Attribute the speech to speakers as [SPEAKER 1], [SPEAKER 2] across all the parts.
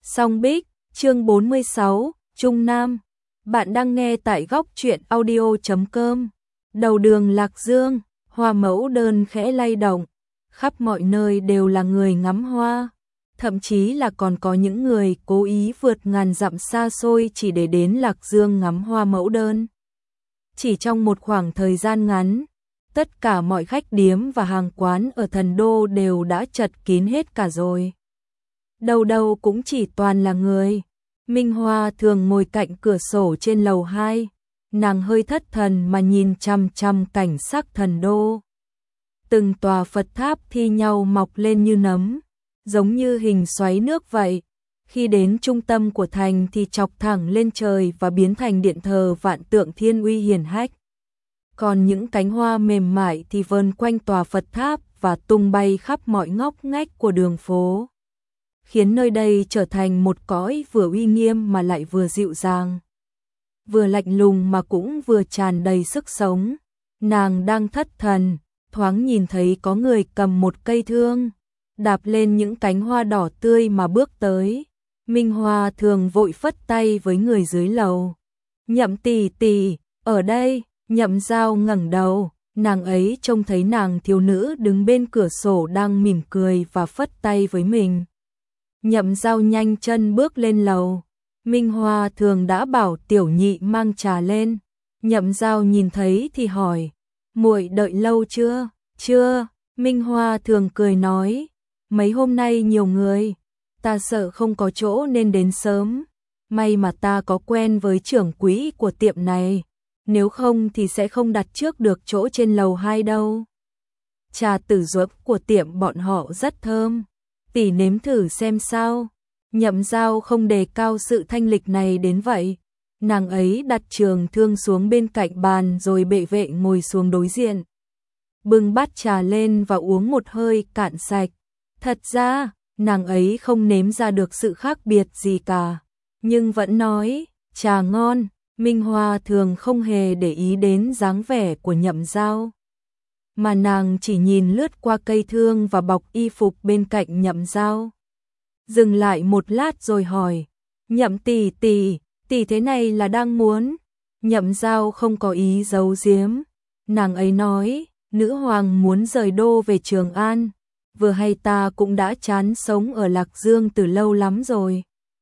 [SPEAKER 1] Song Bích, chương 46, Trung Nam. Bạn đang nghe tại góc truyện audio.com. Đầu đường Lạc Dương, hoa mẫu đơn khẽ lay động, khắp mọi nơi đều là người ngắm hoa, thậm chí là còn có những người cố ý vượt ngàn dặm xa xôi chỉ để đến Lạc Dương ngắm hoa mẫu đơn. Chỉ trong một khoảng thời gian ngắn, tất cả mọi khách điếm và hàng quán ở thần đô đều đã chật kín hết cả rồi. Đâu đâu cũng chỉ toàn là người. Minh Hoa thường ngồi cạnh cửa sổ trên lầu 2, nàng hơi thất thần mà nhìn chằm chằm cảnh sắc thần đô. Từng tòa Phật tháp thi nhau mọc lên như nấm, giống như hình xoáy nước vậy. Khi đến trung tâm của thành thì chọc thẳng lên trời và biến thành điện thờ vạn tượng thiên uy hiển hách. Còn những cánh hoa mềm mại thì vờn quanh tòa Phật tháp và tung bay khắp mọi ngóc ngách của đường phố, khiến nơi đây trở thành một cõi vừa uy nghiêm mà lại vừa dịu dàng, vừa lạnh lùng mà cũng vừa tràn đầy sức sống. Nàng đang thất thần, thoáng nhìn thấy có người cầm một cây thương, đạp lên những cánh hoa đỏ tươi mà bước tới. Minh Hoa thường vội phất tay với người dưới lầu. Nhậm tỷ tỷ, ở đây. Nhậm Giao ngẩng đầu, nàng ấy trông thấy nàng thiếu nữ đứng bên cửa sổ đang mỉm cười và phất tay với mình. Nhậm Giao nhanh chân bước lên lầu. Minh Hoa thường đã bảo tiểu nhị mang trà lên. Nhậm Giao nhìn thấy thì hỏi, muội đợi lâu chưa? Chưa. Minh Hoa thường cười nói, mấy hôm nay nhiều người, ta sợ không có chỗ nên đến sớm. May mà ta có quen với trưởng quỹ của tiệm này, nếu không thì sẽ không đặt trước được chỗ trên lầu 2 đâu. Trà tử duộc của tiệm bọn họ rất thơm, tỷ nếm thử xem sao. Nhậm Giao không đề cao sự thanh lịch này đến vậy. Nàng ấy đặt trường thương xuống bên cạnh bàn rồi bệ vệ ngồi xuống đối diện, bưng bát trà lên và uống một hơi cạn sạch. Thật ra, nàng ấy không nếm ra được sự khác biệt gì cả, nhưng vẫn nói, trà ngon. Minh Hoa thường không hề để ý đến dáng vẻ của Nhậm Giao, mà nàng chỉ nhìn lướt qua cây thương và bọc y phục bên cạnh Nhậm Giao. Dừng lại một lát rồi hỏi, Nhậm tỷ tỷ, tỷ thế này là đang muốn? Nhậm Giao không có ý giấu giếm, nàng ấy nói, nữ hoàng muốn rời đô về Trường An, vừa hay ta cũng đã chán sống ở Lạc Dương từ lâu lắm rồi.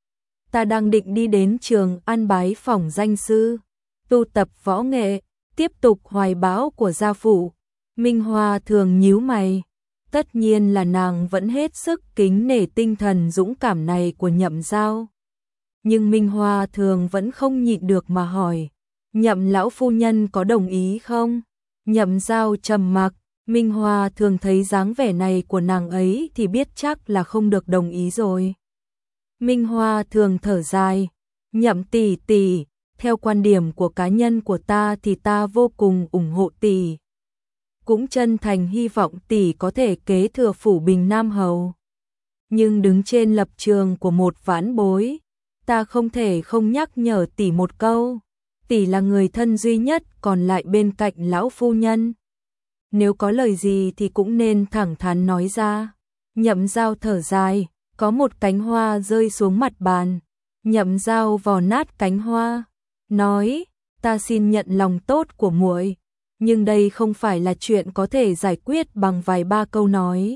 [SPEAKER 1] Ta đang định đi đến Trường An bái phỏng danh sư, tu tập võ nghệ, tiếp tục hoài bão của gia phụ. Minh Hoa thường nhíu mày, tất nhiên là nàng vẫn hết sức kính nể tinh thần dũng cảm này của Nhậm Giao. Nhưng Minh Hoa thường vẫn không nhịn được mà hỏi, Nhậm lão phu nhân có đồng ý không? Nhậm Giao trầm mặc, Minh Hoa thường thấy dáng vẻ này của nàng ấy thì biết chắc là không được đồng ý rồi. Minh Hoa thường thở dài, Nhậm tỷ tỷ, theo quan điểm của cá nhân của ta thì ta vô cùng ủng hộ tỷ, cũng chân thành hy vọng tỷ có thể kế thừa phủ Bình Nam Hầu. Nhưng đứng trên lập trường của một vãn bối, ta không thể không nhắc nhở tỷ một câu, tỷ là người thân duy nhất còn lại bên cạnh lão phu nhân. Nếu có lời gì thì cũng nên thẳng thắn nói ra. Nhậm Giao thở dài, có một cánh hoa rơi xuống mặt bàn. Nhậm Giao vò nát cánh hoa, nói, ta xin nhận lòng tốt của muội, nhưng đây không phải là chuyện có thể giải quyết bằng vài ba câu nói.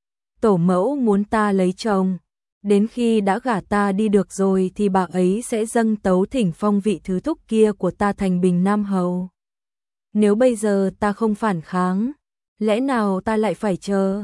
[SPEAKER 1] Tổ mẫu muốn ta lấy chồng, đến khi đã gả ta đi được rồi thì bà ấy sẽ dâng tấu thỉnh phong vị thứ thúc kia của ta thành Bình Nam Hầu. Nếu bây giờ ta không phản kháng, lẽ nào ta lại phải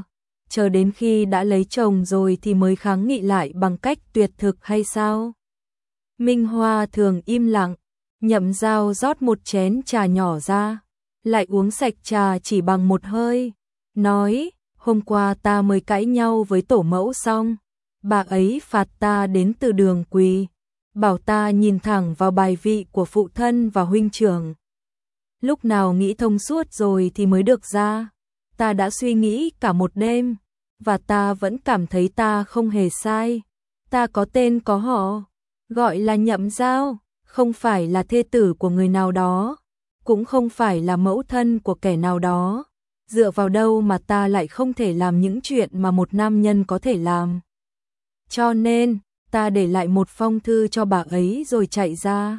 [SPEAKER 1] chờ đến khi đã lấy chồng rồi thì mới kháng nghị lại bằng cách tuyệt thực hay sao? Minh Hoa thường im lặng, Nhậm Giao rót một chén trà nhỏ ra, lại uống sạch trà chỉ bằng một hơi, nói, hôm qua ta mới cãi nhau với tổ mẫu xong, bà ấy phạt ta đến từ đường quỳ, bảo ta nhìn thẳng vào bài vị của phụ thân và huynh trưởng. Lúc nào nghĩ thông suốt rồi thì mới được ra. Ta đã suy nghĩ cả một đêm, và ta vẫn cảm thấy ta không hề sai. Ta có tên có họ, gọi là Nhậm Giao, không phải là thê tử của người nào đó, cũng không phải là mẫu thân của kẻ nào đó. Dựa vào đâu mà ta lại không thể làm những chuyện mà một nam nhân có thể làm? Cho nên, ta để lại một phong thư cho bà ấy rồi chạy ra.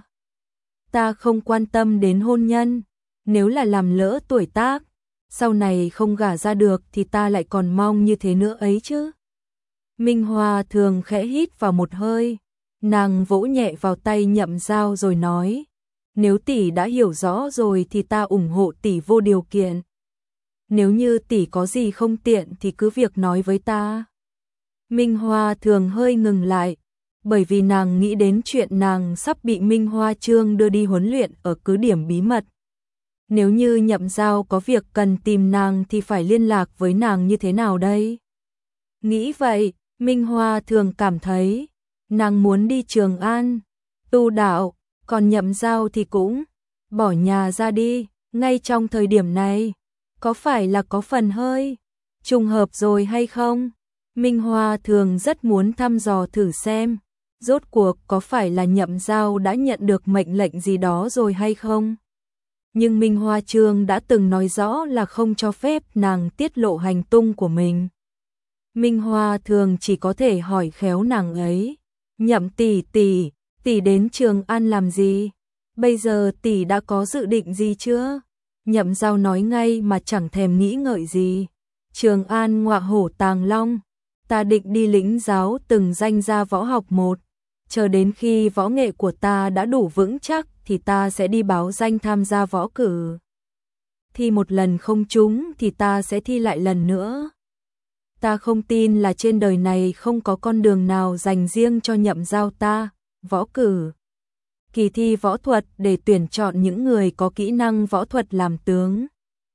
[SPEAKER 1] Ta không quan tâm đến hôn nhân, nếu là làm lỡ tuổi tác, sau này không gả ra được thì ta lại còn mong như thế nữa ấy chứ. Minh Hoa thường khẽ hít vào một hơi, nàng vỗ nhẹ vào tay Nhậm Giao rồi nói, nếu tỷ đã hiểu rõ rồi thì ta ủng hộ tỷ vô điều kiện. Nếu như tỷ có gì không tiện thì cứ việc nói với ta. Minh Hoa thường hơi ngừng lại, bởi vì nàng nghĩ đến chuyện nàng sắp bị Minh Hoa Trương đưa đi huấn luyện ở cứ điểm bí mật. Nếu như Nhậm Giao có việc cần tìm nàng thì phải liên lạc với nàng như thế nào đây? Nghĩ vậy, Minh Hoa thường cảm thấy, nàng muốn đi Trường An, tu đạo, còn Nhậm Giao thì cũng bỏ nhà ra đi, ngay trong thời điểm này, có phải là có phần hơi trùng hợp rồi hay không? Minh Hoa thường rất muốn thăm dò thử xem, rốt cuộc có phải là Nhậm Giao đã nhận được mệnh lệnh gì đó rồi hay không? Nhưng Minh Hoa Trương đã từng nói rõ là không cho phép nàng tiết lộ hành tung của mình. Minh Hoa thường chỉ có thể hỏi khéo nàng ấy, Nhậm tỷ tỷ đến Trường An làm gì? Bây giờ tỷ đã có dự định gì chưa? Nhậm Giao nói ngay mà chẳng thèm nghĩ ngợi gì. Trường An ngọa hổ tàng long, ta định đi lĩnh giáo từng danh gia võ học một, chờ đến khi võ nghệ của ta đã đủ vững chắc thì ta sẽ đi báo danh tham gia võ cử. Thi một lần không trúng thì ta sẽ thi lại lần nữa. Ta không tin là trên đời này không có con đường nào dành riêng cho Nhậm Giao ta, võ cử. Kỳ thi võ thuật để tuyển chọn những người có kỹ năng võ thuật làm tướng.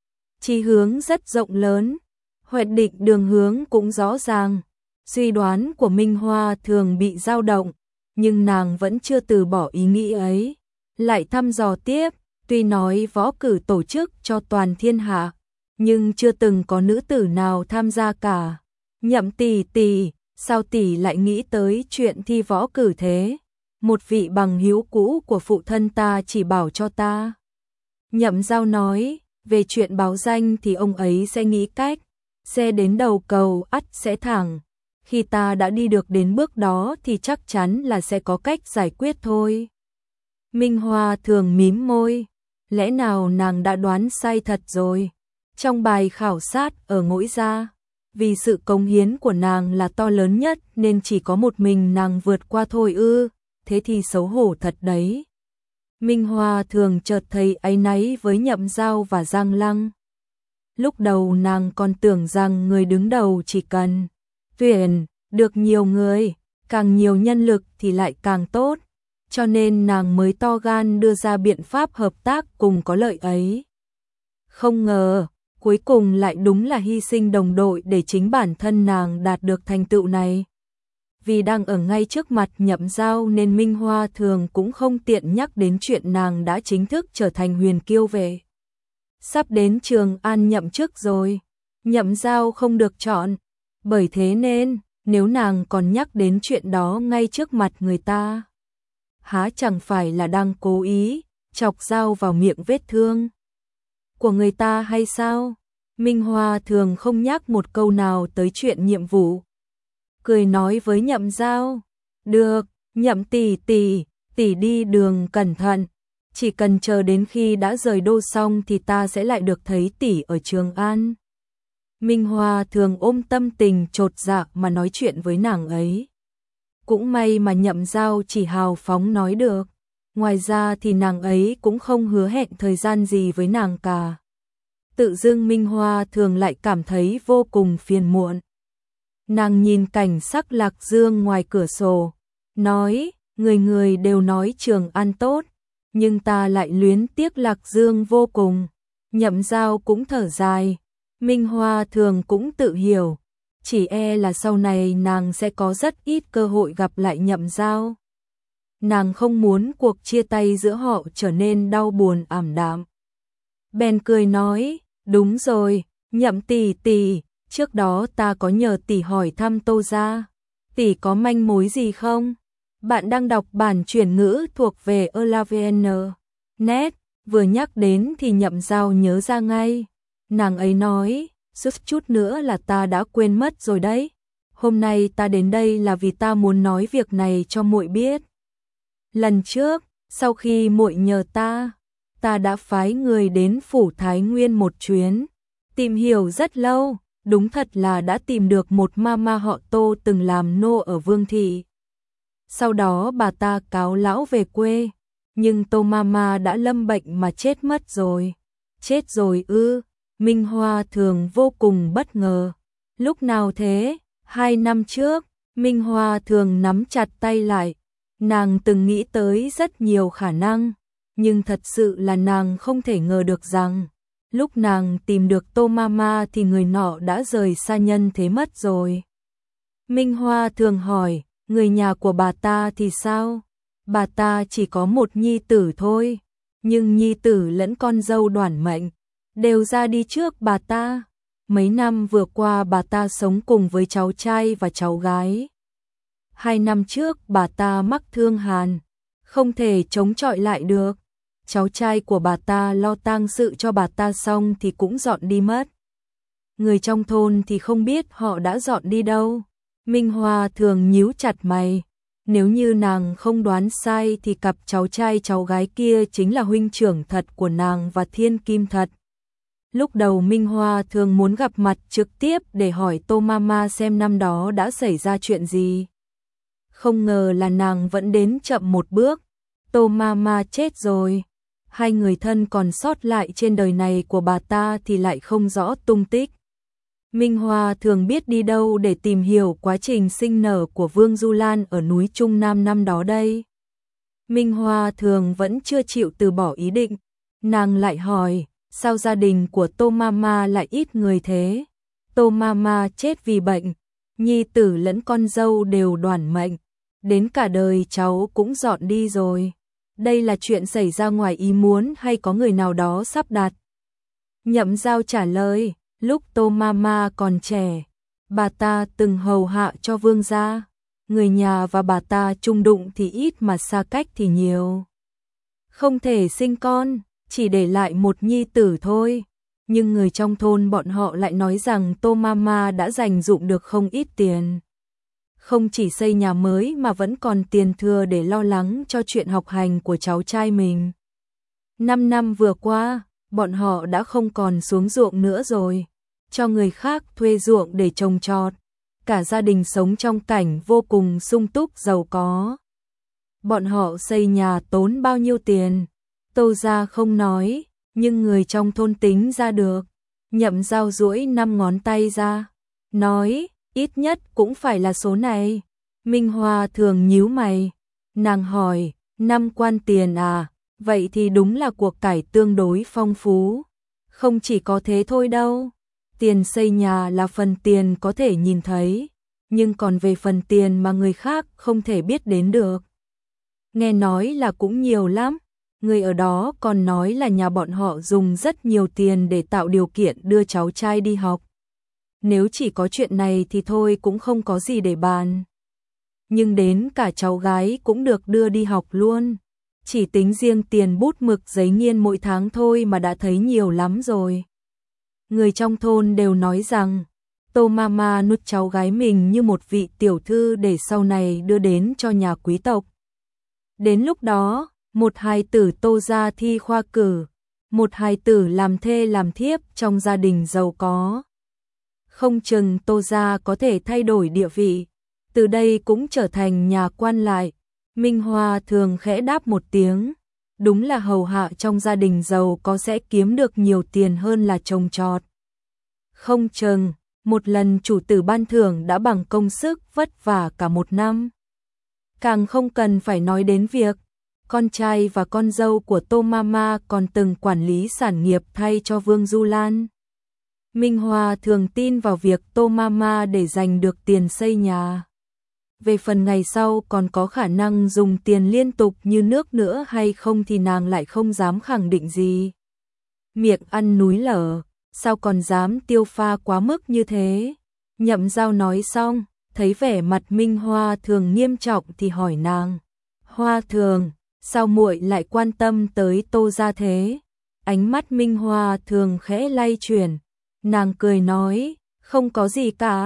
[SPEAKER 1] Chí hướng rất rộng lớn, hoạch định đường hướng cũng rõ ràng. Suy đoán của Minh Hoa thường bị dao động, nhưng nàng vẫn chưa từ bỏ ý nghĩ ấy. Lại thăm dò tiếp, tuy nói võ cử tổ chức cho toàn thiên hạ, nhưng chưa từng có nữ tử nào tham gia cả. Nhậm tỷ, sao tỷ lại nghĩ tới chuyện thi võ cử thế? Một vị bằng hữu cũ của phụ thân ta chỉ bảo cho ta. Nhậm Giao nói, về chuyện báo danh thì ông ấy sẽ nghĩ cách, xe đến đầu cầu ắt sẽ thẳng. Khi ta đã đi được đến bước đó thì chắc chắn là sẽ có cách giải quyết thôi. Minh Hoa thường mím môi, lẽ nào nàng đã đoán sai thật rồi? Trong bài khảo sát ở Ngỗi Gia, vì sự cống hiến của nàng là to lớn nhất nên chỉ có một mình nàng vượt qua thôi ư, thế thì xấu hổ thật đấy. Minh Hoa thường chợt thấy áy náy với Nhậm Giao và Giang Lăng. Lúc đầu nàng còn tưởng rằng người đứng đầu chỉ cần tuyển được nhiều người, càng nhiều nhân lực thì lại càng tốt, cho nên nàng mới to gan đưa ra biện pháp hợp tác cùng có lợi ấy. Không ngờ, cuối cùng lại đúng là hy sinh đồng đội để chính bản thân nàng đạt được thành tựu này. Vì đang ở ngay trước mặt Nhậm Giao nên Minh Hoa thường cũng không tiện nhắc đến chuyện nàng đã chính thức trở thành huyền kiêu vệ. Sắp đến Trường An nhậm chức rồi, Nhậm Giao không được chọn, bởi thế nên nếu nàng còn nhắc đến chuyện đó ngay trước mặt người ta, há chẳng phải là đang cố ý chọc dao vào miệng vết thương của người ta hay sao? Minh Hoa thường không nhắc một câu nào tới chuyện nhiệm vụ. Cười nói với Nhậm Giao, được, Nhậm tỷ đi đường cẩn thận, chỉ cần chờ đến khi đã rời đô xong thì ta sẽ lại được thấy tỷ ở Trường An. Minh Hoa thường ôm tâm tình chột dạ mà nói chuyện với nàng ấy. Cũng may mà Nhậm Giao chỉ hào phóng nói được, ngoài ra thì nàng ấy cũng không hứa hẹn thời gian gì với nàng cả. Tự dưng Minh Hoa thường lại cảm thấy vô cùng phiền muộn. Nàng nhìn cảnh sắc Lạc Dương ngoài cửa sổ, nói, người người đều nói Trường An tốt, nhưng ta lại luyến tiếc Lạc Dương vô cùng. Nhậm Giao cũng thở dài, Minh Hoa thường cũng tự hiểu, chỉ e là sau này nàng sẽ có rất ít cơ hội gặp lại Nhậm Giao. Nàng không muốn cuộc chia tay giữa họ trở nên đau buồn ảm đạm. Bèn cười nói, đúng rồi, Nhậm tỷ, trước đó ta có nhờ tỷ hỏi thăm Tô gia, tỷ có manh mối gì không? Bạn đang đọc bản chuyển ngữ thuộc về Elavn.net, vừa nhắc đến thì Nhậm Giao nhớ ra ngay. Nàng ấy nói, suýt chút nữa là ta đã quên mất rồi đấy. hôm nay ta đến đây là vì ta muốn nói việc này cho muội biết. Lần trước, sau khi muội nhờ ta đã phái người đến phủ Thái Nguyên một chuyến, tìm hiểu rất lâu, đúng thật là đã tìm được một mama họ Tô từng làm nô ở Vương thị. Sau đó bà ta cáo lão về quê, nhưng Tô mama đã lâm bệnh mà chết mất rồi. Chết rồi ư? Minh Hoa Thường vô cùng bất ngờ. Lúc nào thế? 2 năm trước. Minh Hoa Thường nắm chặt tay lại. Nàng từng nghĩ tới rất nhiều khả năng, nhưng thật sự là nàng không thể ngờ được rằng lúc nàng tìm được Tô mama thì người nọ đã rời xa nhân thế mất rồi. Minh Hoa Thường hỏi, người nhà của bà ta thì sao? Bà ta chỉ có một nhi tử thôi, nhưng nhi tử lẫn con dâu đoản mệnh đều ra đi trước bà ta. Mấy năm vừa qua bà ta sống cùng với cháu trai và cháu gái. 2 năm trước bà ta mắc thương hàn, không thể chống chọi lại được. Cháu trai của bà ta lo tang sự cho bà ta xong thì cũng dọn đi mất. Người trong thôn thì không biết họ đã dọn đi đâu. Minh Hoa Thường nhíu chặt mày. Nếu như nàng không đoán sai thì cặp cháu trai cháu gái kia chính là huynh trưởng thật của nàng và Thiên Kim thật. Lúc đầu Minh Hoa Thường muốn gặp mặt trực tiếp để hỏi Tô mama xem năm đó đã xảy ra chuyện gì. Không ngờ là nàng vẫn đến chậm một bước. Tô mama chết rồi. 2 người thân còn sót lại trên đời này của bà ta thì lại không rõ tung tích. Minh Hoa Thường biết đi đâu để tìm hiểu quá trình sinh nở của Vương Du Lan ở núi Trung Nam năm đó đây. Minh Hoa Thường vẫn chưa chịu từ bỏ ý định. Nàng lại hỏi, sao gia đình của Tô mama lại ít người thế? Tô mama chết vì bệnh, nhi tử lẫn con dâu đều đoản mệnh, đến cả đời cháu cũng dọn đi rồi. Đây là chuyện xảy ra ngoài ý muốn hay có người nào đó sắp đặt? Nhậm Giao trả lời, lúc Tô mama còn trẻ, bà ta từng hầu hạ cho vương gia. Người nhà và bà ta chung đụng thì ít mà xa cách thì nhiều. Không thể sinh con, chỉ để lại một nhi tử thôi. Nhưng người trong thôn bọn họ lại nói rằng Tô mama đã dành dụm được không ít tiền. Không chỉ xây nhà mới mà vẫn còn tiền thừa để lo lắng cho chuyện học hành của cháu trai mình. 5 năm vừa qua, bọn họ đã không còn xuống ruộng nữa rồi, cho người khác thuê ruộng để trồng trọt. Cả gia đình sống trong cảnh vô cùng sung túc giàu có. Bọn họ xây nhà tốn bao nhiêu tiền, Tô gia không nói, nhưng người trong thôn tính ra được. Nhậm Giao duỗi 5 ngón tay ra, nói, ít nhất cũng phải là số này. Minh Hoa Thường nhíu mày, nàng hỏi, 5 quan tiền à? Vậy thì đúng là cuộc cải tương đối phong phú. Không chỉ có thế thôi đâu. Tiền xây nhà là phần tiền có thể nhìn thấy, nhưng còn về phần tiền mà người khác không thể biết đến được, nghe nói là cũng nhiều lắm. Người ở đó còn nói là nhà bọn họ dùng rất nhiều tiền để tạo điều kiện đưa cháu trai đi học. Nếu chỉ có chuyện này thì thôi cũng không có gì để bàn. Nhưng đến cả cháu gái cũng được đưa đi học luôn. Chỉ tính riêng tiền bút mực giấy nghiên mỗi tháng thôi mà đã thấy nhiều lắm rồi. Người trong thôn đều nói rằng Tô mama nuôi cháu gái mình như một vị tiểu thư để sau này đưa đến cho nhà quý tộc. Đến lúc đó, một hài tử Tô gia thi khoa cử, một hài tử làm thê làm thiếp trong gia đình giàu có. Không chừng Tô gia có thể thay đổi địa vị, từ đây cũng trở thành nhà quan lại. Minh Hoa Thường khẽ đáp một tiếng, đúng là hầu hạ trong gia đình giàu có sẽ kiếm được nhiều tiền hơn là trồng trọt. Không chừng, một lần chủ tử ban thưởng đã bằng công sức vất vả cả một năm. Càng không cần phải nói đến việc con trai và con dâu của Tô mama còn từng quản lý sản nghiệp thay cho Vương Du Lan. Minh Hoa Thường tin vào việc Tô mama để giành được tiền xây nhà. Về phần ngày sau còn có khả năng dùng tiền liên tục như nước nữa hay không thì nàng lại không dám khẳng định gì. Miệng ăn núi lở, sao còn dám tiêu pha quá mức như thế? Nhậm Giao nói xong, thấy vẻ mặt Minh Hoa Thường nghiêm trọng thì hỏi nàng, Hoa Thường, sao muội lại quan tâm tới Tô gia thế? Ánh mắt Minh Hoa Thường khẽ lay chuyển, nàng cười nói, không có gì cả,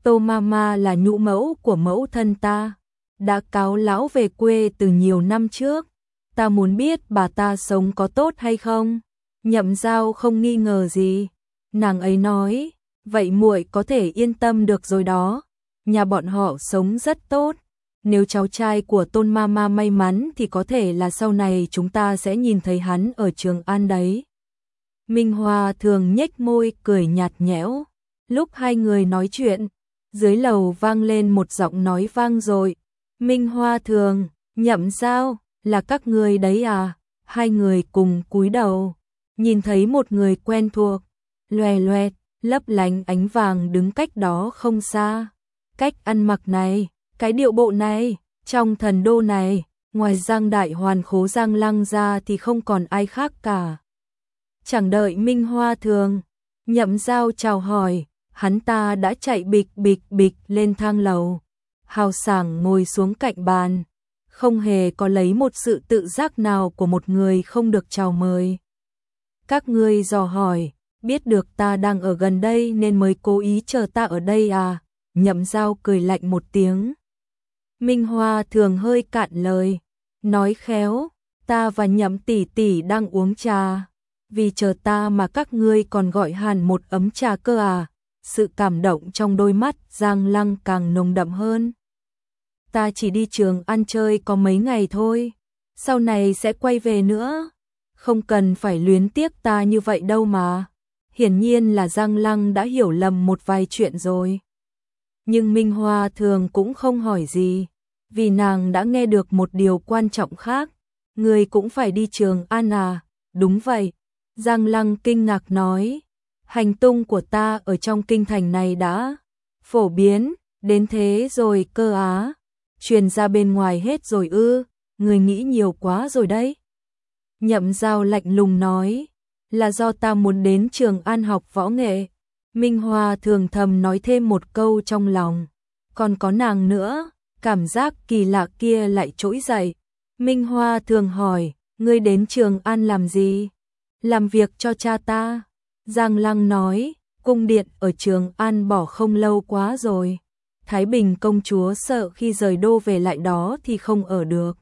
[SPEAKER 1] Tô Mama là nhũ mẫu của mẫu thân ta, đã cáo lão về quê từ nhiều năm trước. Ta muốn biết bà ta sống có tốt hay không. Nhậm Giao không nghi ngờ gì. Nàng ấy nói, vậy muội có thể yên tâm được rồi đó. Nhà bọn họ sống rất tốt. Nếu cháu trai của Tôn Mama may mắn thì có thể là sau này chúng ta sẽ nhìn thấy hắn ở Trường An đấy. Minh Hoa thường nhếch môi cười nhạt nhẽo. Lúc hai người nói chuyện, dưới lầu vang lên một giọng nói vang dội. Minh Hoa thường, Nhậm Giao, là các người đấy à? Hai người cùng cúi đầu, nhìn thấy một người quen thuộc, loè loẹt, lấp lánh ánh vàng đứng cách đó không xa. Cách ăn mặc này, cái điệu bộ này, trong thần đô này, ngoài Giang Đại Hoàn Khố Giang Lăng ra thì không còn ai khác cả. Chẳng đợi Minh Hoa thường, Nhậm Giao chào hỏi, hắn ta đã chạy bịch bịch bịch lên thang lầu, hào sảng ngồi xuống cạnh bàn, không hề có lấy một sự tự giác nào của một người không được chào mời. Các ngươi dò hỏi, biết được ta đang ở gần đây nên mới cố ý chờ ta ở đây à? Nhậm Giao cười lạnh một tiếng. Minh Hoa thường hơi cạn lời, nói khéo, ta và Nhậm tỷ tỷ đang uống trà, vì chờ ta mà các ngươi còn gọi hẳn một ấm trà cơ à? Sự cảm động trong đôi mắt Giang Lăng càng nồng đậm hơn. Ta chỉ đi Trường An chơi có mấy ngày thôi, sau này sẽ quay về nữa, không cần phải luyến tiếc ta như vậy đâu mà. Hiển nhiên là Giang Lăng đã hiểu lầm một vài chuyện rồi. Nhưng Minh Hoa thường cũng không hỏi gì, vì nàng đã nghe được một điều quan trọng khác. Người cũng phải đi Trường An à? Đúng vậy. Giang Lăng kinh ngạc nói, hành tung của ta ở trong kinh thành này đã phổ biến đến thế rồi cơ á? Truyền ra bên ngoài hết rồi ư? Người nghĩ nhiều quá rồi đấy. Nhậm Giao lạnh lùng nói, là do ta muốn đến Trường An học võ nghệ. Minh Hoa thường thầm nói thêm một câu trong lòng, còn có nàng nữa. Cảm giác kỳ lạ kia lại trỗi dậy. Minh Hoa thường hỏi, ngươi đến Trường An làm gì? Làm việc cho cha ta. Giang Lăng nói, cung điện ở Trường An bỏ không lâu quá rồi. Thái Bình công chúa sợ khi rời đô về lại đó thì không ở được.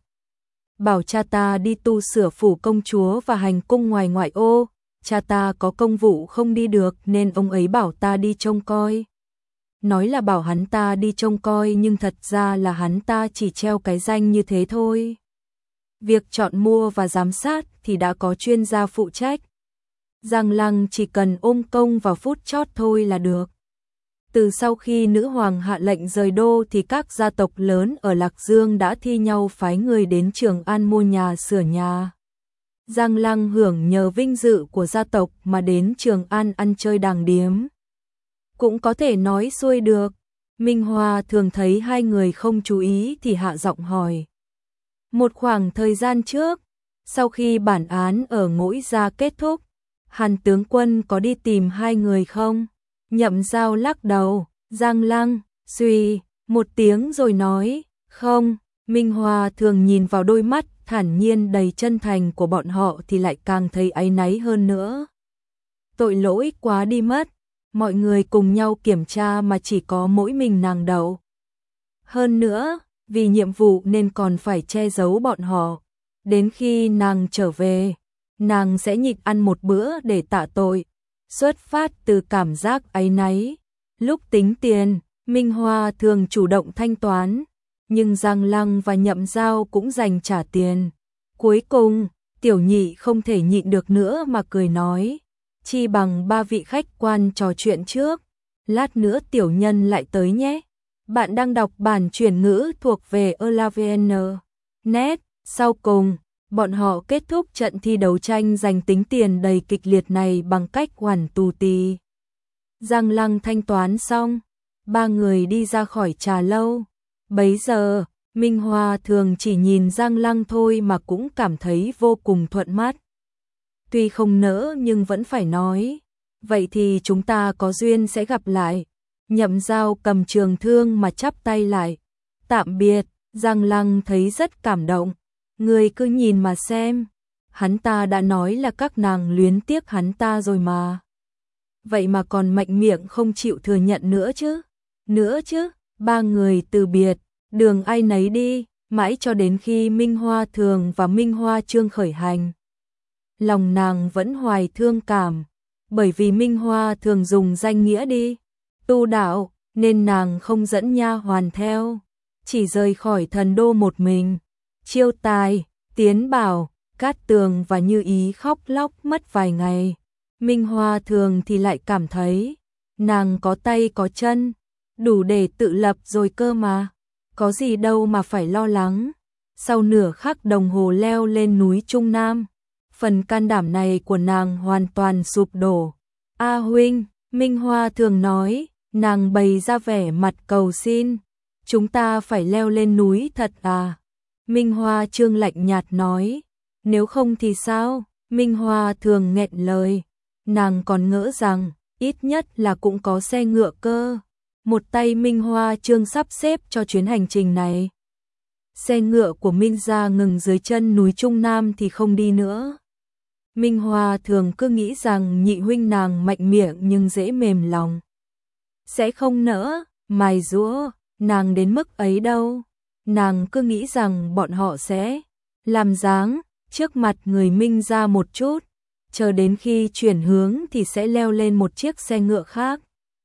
[SPEAKER 1] Bảo cha ta đi tu sửa phủ công chúa và hành cung ngoài ngoại ô. Cha ta có công vụ không đi được nên ông ấy bảo ta đi trông coi. Nói là bảo hắn ta đi trông coi nhưng thật ra là hắn ta chỉ treo cái danh như thế thôi. Việc chọn mua và giám sát thì đã có chuyên gia phụ trách. Giang Lăng chỉ cần ôm công vào phút chót thôi là được. Từ sau khi nữ hoàng hạ lệnh rời đô thì các gia tộc lớn ở Lạc Dương đã thi nhau phái người đến Trường An mua nhà sửa nhà. Giang Lăng hưởng nhờ vinh dự của gia tộc mà đến Trường An ăn chơi đàng điếm. Cũng có thể nói xuôi được. Minh Hoa thường thấy hai người không chú ý thì hạ giọng hỏi. Một khoảng thời gian trước, sau khi bản án ở Ngỗi Gia kết thúc, Hàn tướng quân có đi tìm hai người không? Nhậm Giao lắc đầu. Giang Lăng suy một tiếng rồi nói, không. Minh Hoa thường nhìn vào đôi mắt thản nhiên đầy chân thành của bọn họ thì lại càng thấy áy náy hơn nữa. Tội lỗi quá đi mất. Mọi người cùng nhau kiểm tra mà chỉ có mỗi mình nàng đậu. Hơn nữa, vì nhiệm vụ nên còn phải che giấu bọn họ. Đến khi nàng trở về, nàng sẽ nhịn ăn một bữa để tạ tội. Xuất phát từ cảm giác áy náy. Lúc tính tiền, Minh Hoa thường chủ động thanh toán, nhưng Giang Lăng và Nhậm Giao cũng dành trả tiền. Cuối cùng, Tiểu Nhị không thể nhịn được nữa mà cười nói, chi bằng ba vị khách quan trò chuyện trước, lát nữa tiểu nhân lại tới nhé. Bạn đang đọc bản chuyển ngữ thuộc về Elavn.net. Sau cùng, bọn họ kết thúc trận thi đấu tranh giành tính tiền đầy kịch liệt này bằng cách hoàn tù tì. Giang Lăng thanh toán xong, ba người đi ra khỏi trà lâu. Bấy giờ, Minh Hoa thường chỉ nhìn Giang Lăng thôi mà cũng cảm thấy vô cùng thuận mắt. Tuy không nỡ nhưng vẫn phải nói, vậy thì chúng ta có duyên sẽ gặp lại. Nhậm Giao cầm trường thương mà chắp tay lại. Tạm biệt. Giang Lăng thấy rất cảm động. Người cứ nhìn mà xem, hắn ta đã nói là các nàng luyến tiếc hắn ta rồi mà. Vậy mà còn mạnh miệng không chịu thừa nhận nữa chứ. nữa chứ. Ba người từ biệt, đường ai nấy đi, mãi cho đến khi Minh Hoa Thường và Minh Hoa Chương khởi hành. Lòng nàng vẫn hoài thương cảm, bởi vì Minh Hoa Thường dùng danh nghĩa đi tu đạo, nên nàng không dẫn nha hoàn theo, chỉ rời khỏi thần đô một mình. Chiêu Tài, Tiến Bảo, Cát Tường và Như Ý khóc lóc mất vài ngày. Minh Hoa Thường thì lại cảm thấy nàng có tay có chân, đủ để tự lập rồi cơ mà, có gì đâu mà phải lo lắng. Sau nửa khắc đồng hồ leo lên núi Trung Nam, phần can đảm này của nàng hoàn toàn sụp đổ. A huynh, Minh Hoa Thường nói, nàng bày ra vẻ mặt cầu xin, chúng ta phải leo lên núi thật à? Minh Hoa Chương lạnh nhạt nói, nếu không thì sao? Minh Hoa Thường nghẹn lời, nàng còn ngỡ rằng ít nhất là cũng có xe ngựa cơ. Một tay Minh Hoa Chương sắp xếp cho chuyến hành trình này. Xe ngựa của Minh gia ngừng dưới chân núi Trung Nam thì không đi nữa. Minh Hoa Thường cứ nghĩ rằng nhị huynh nàng mạnh miệng nhưng dễ mềm lòng, sẽ không nỡ mài giũa nàng đến mức ấy đâu. Nàng cứ nghĩ rằng bọn họ sẽ làm dáng trước mặt người Minh gia một chút, chờ đến khi chuyển hướng thì sẽ leo lên một chiếc xe ngựa khác.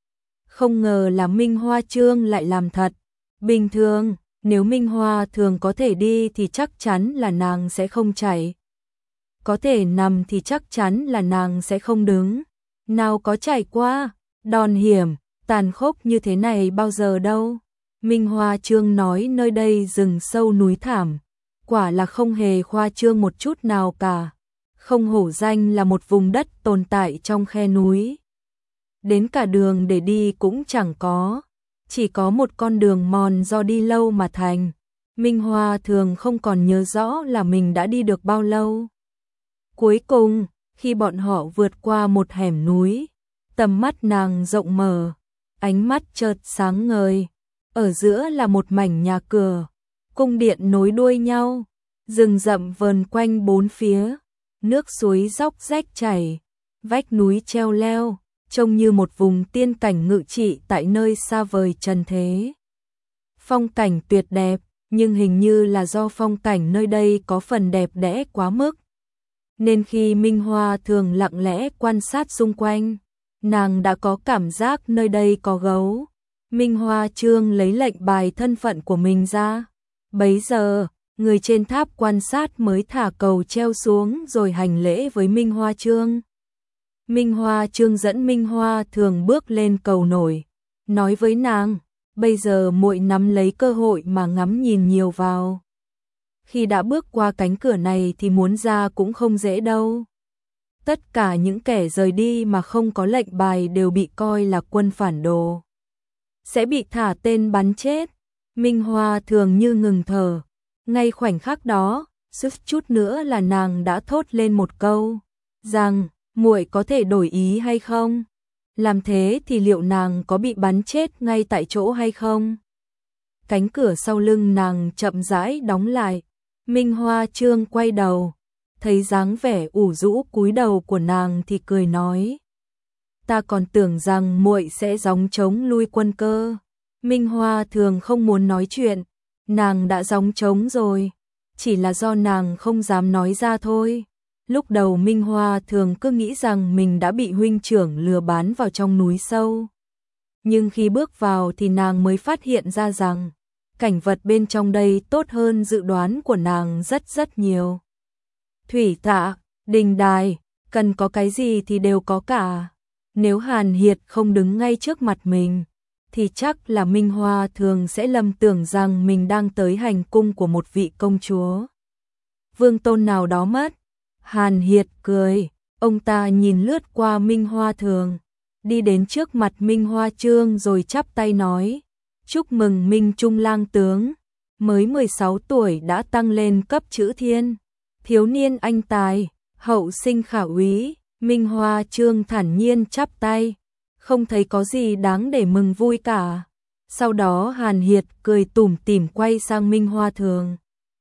[SPEAKER 1] Không ngờ là Minh Hoa Chương lại làm thật. Bình thường, nếu Minh Hoa Thường có thể đi thì chắc chắn là nàng sẽ không chạy. Có thể nằm thì chắc chắn là nàng sẽ không đứng. Nào có trải qua đòn hiểm, tàn khốc như thế này bao giờ đâu. Minh Hoa Chương nói nơi đây rừng sâu núi thảm, quả là không hề khoa trương một chút nào cả. Không hổ danh là một vùng đất tồn tại trong khe núi. Đến cả đường để đi cũng chẳng có, chỉ có một con đường mòn do đi lâu mà thành. Minh Hoa Thường không còn nhớ rõ là mình đã đi được bao lâu. Cuối cùng, khi bọn họ vượt qua một hẻm núi, tầm mắt nàng rộng mở, ánh mắt chợt sáng ngời. Ở giữa là một mảnh nhà cửa, cung điện nối đuôi nhau, rừng rậm vờn quanh bốn phía, nước suối róc rách chảy, vách núi treo leo, trông như một vùng tiên cảnh ngự trị tại nơi xa vời trần thế. Phong cảnh tuyệt đẹp, nhưng hình như là do phong cảnh nơi đây có phần đẹp đẽ quá mức, nên khi Minh Hoa Thường lặng lẽ quan sát xung quanh, nàng đã có cảm giác nơi đây có gấu. Minh Hoa Chương lấy lệnh bài thân phận của mình ra. Bấy giờ, người trên tháp quan sát mới thả cầu treo xuống rồi hành lễ với Minh Hoa Chương. Minh Hoa Chương dẫn Minh Hoa Thường bước lên cầu nổi, nói với nàng, bây giờ muội nắm lấy cơ hội mà ngắm nhìn nhiều vào. Khi đã bước qua cánh cửa này thì muốn ra cũng không dễ đâu. Tất cả những kẻ rời đi mà không có lệnh bài đều bị coi là quân phản đồ, sẽ bị thả tên bắn chết. Minh Hoa Thường như ngừng thở. Ngay khoảnh khắc đó, suýt chút nữa là nàng đã thốt lên một câu, rằng, muội có thể đổi ý hay không? Làm thế thì liệu nàng có bị bắn chết ngay tại chỗ hay không? Cánh cửa sau lưng nàng chậm rãi đóng lại. Minh Hoa Chương quay đầu, thấy dáng vẻ ủ rũ cúi đầu của nàng thì cười nói, ta còn tưởng rằng muội sẽ gióng trống lui quân cơ. Minh Hoa Thường không muốn nói chuyện, nàng đã gióng trống rồi, chỉ là do nàng không dám nói ra thôi. Lúc đầu Minh Hoa Thường cứ nghĩ rằng mình đã bị huynh trưởng lừa bán vào trong núi sâu. Nhưng khi bước vào thì nàng mới phát hiện ra rằng, cảnh vật bên trong đây tốt hơn dự đoán của nàng rất rất nhiều. Thủy tạ, đình đài, cần có cái gì thì đều có cả. Nếu Hàn Hiệt không đứng ngay trước mặt mình, thì chắc là Minh Hoa Thường sẽ lầm tưởng rằng mình đang tới hành cung của một vị công chúa, vương tôn nào đó mất. Hàn Hiệt cười, ông ta nhìn lướt qua Minh Hoa Thường, đi đến trước mặt Minh Hoa Chương rồi chắp tay nói, chúc mừng Minh Trung lang tướng, mới 16 tuổi đã tăng lên cấp chữ thiên, thiếu niên anh tài, hậu sinh khả úy. Minh Hoa Chương thản nhiên chắp tay, không thấy có gì đáng để mừng vui cả. Sau đó Hàn Hiệt cười tủm tỉm quay sang Minh Hoa Thường.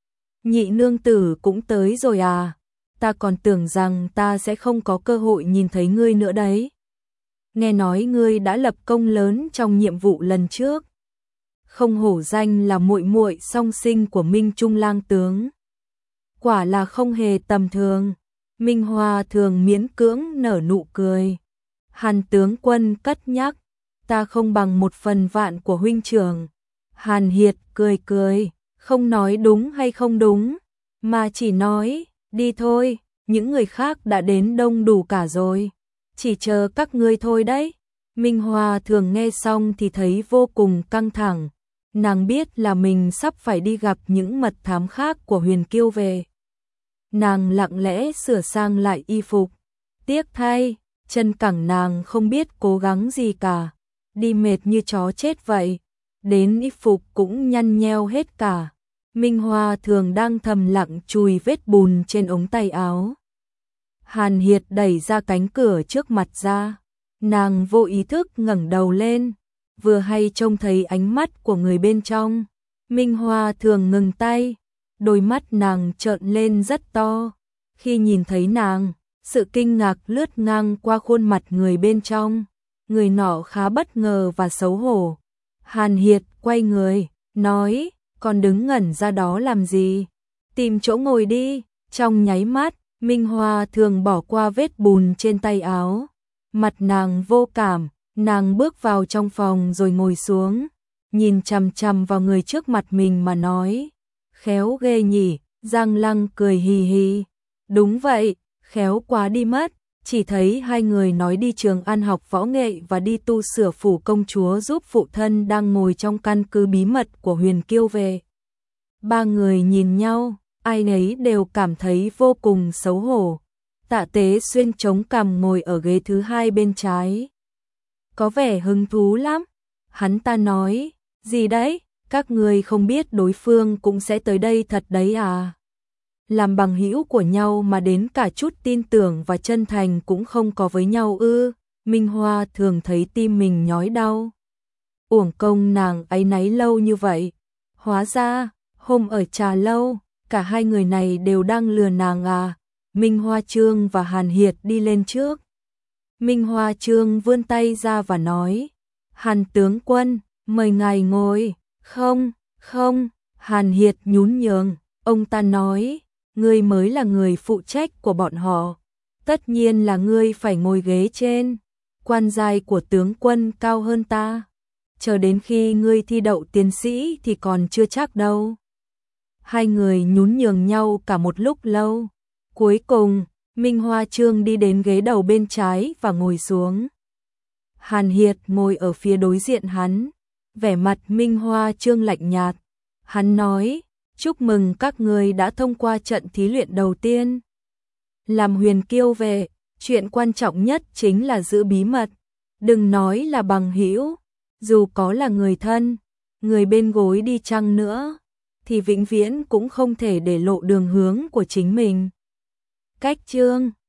[SPEAKER 1] Nhị nương tử cũng tới rồi à? Ta còn tưởng rằng ta sẽ không có cơ hội nhìn thấy ngươi nữa đấy. nghe nói ngươi đã lập công lớn trong nhiệm vụ lần trước. Không hổ danh là muội muội song sinh của Minh Trung lang tướng. Quả là không hề tầm thường. Minh Hoa thường miễn cưỡng nở nụ cười. Hàn tướng quân cất nhắc, ta không bằng 1/1000 của huynh trưởng. Hàn Hiệt cười cười, không nói đúng hay không đúng, mà chỉ nói, đi thôi, những người khác đã đến đông đủ cả rồi, chỉ chờ các ngươi thôi đấy. Minh Hoa thường nghe xong thì thấy vô cùng căng thẳng, nàng biết là mình sắp phải đi gặp những mật thám khác của Huyền Kiêu về. Nàng lặng lẽ sửa sang lại y phục, tiếc thay, chân cẳng nàng không biết cố gắng gì cả, đi mệt như chó chết vậy, đến y phục cũng nhăn nheo hết cả. Minh Hoa thường đang thầm lặng chùi vết bùn trên ống tay áo. Hàn Hiệt đẩy ra cánh cửa trước mặt ra, nàng vô ý thức ngẩng đầu lên, vừa hay trông thấy ánh mắt của người bên trong. Minh Hoa thường ngừng tay, đôi mắt nàng trợn lên rất to. Khi nhìn thấy nàng, sự kinh ngạc lướt ngang qua khuôn mặt người bên trong, người nọ khá bất ngờ và xấu hổ. Hàn Hiệt quay người, nói, còn đứng ngẩn ra đó làm gì? Tìm chỗ ngồi đi. Trong nháy mắt, Minh Hoa thường bỏ qua vết bùn trên tay áo. Mặt nàng vô cảm, nàng bước vào trong phòng rồi ngồi xuống, nhìn chằm chằm vào người trước mặt mình mà nói, khéo ghê nhỉ. Giang Lăng cười hì hì, đúng vậy, khéo quá đi mất. Chỉ thấy hai người nói đi trường ăn học võ nghệ và đi tu sửa phủ công chúa giúp phụ thân đang ngồi trong căn cứ bí mật của Huyền Kiêu về. Ba người nhìn nhau, ai nấy đều cảm thấy vô cùng xấu hổ. Tạ Tế Xuyên chống cằm ngồi ở ghế thứ hai bên trái, có vẻ hứng thú lắm. Hắn ta nói, gì đấy, các người không biết đối phương cũng sẽ tới đây thật đấy à? Làm bằng hữu của nhau mà đến cả chút tin tưởng và chân thành cũng không có với nhau ư? Minh Hoa thường thấy tim mình nhói đau. Uổng công nàng áy náy lâu như vậy. Hóa ra, hôm ở trà lâu, cả hai người này đều đang lừa nàng à? Minh Hoa Trương và Hàn Hiệt đi lên trước. Minh Hoa Trương vươn tay ra và nói, Hàn tướng quân, mời ngài ngồi. Không, không, Hàn Hiệt nhún nhường, ông ta nói, ngươi mới là người phụ trách của bọn họ, tất nhiên là ngươi phải ngồi ghế trên, quan giai của tướng quân cao hơn ta, chờ đến khi ngươi thi đậu tiến sĩ thì còn chưa chắc đâu. Hai người nhún nhường nhau cả một lúc lâu, cuối cùng, Minh Hoa Trương đi đến ghế đầu bên trái và ngồi xuống. Hàn Hiệt ngồi ở phía đối diện hắn, vẻ mặt Minh Hoa Trương lạnh nhạt, hắn nói, chúc mừng các người đã thông qua trận thí luyện đầu tiên. Làm Huyền Kiêu về, chuyện quan trọng nhất chính là giữ bí mật. Đừng nói là bằng hữu, dù có là người thân, người bên gối đi chăng nữa, thì vĩnh viễn cũng không thể để lộ đường hướng của chính mình. Cách chương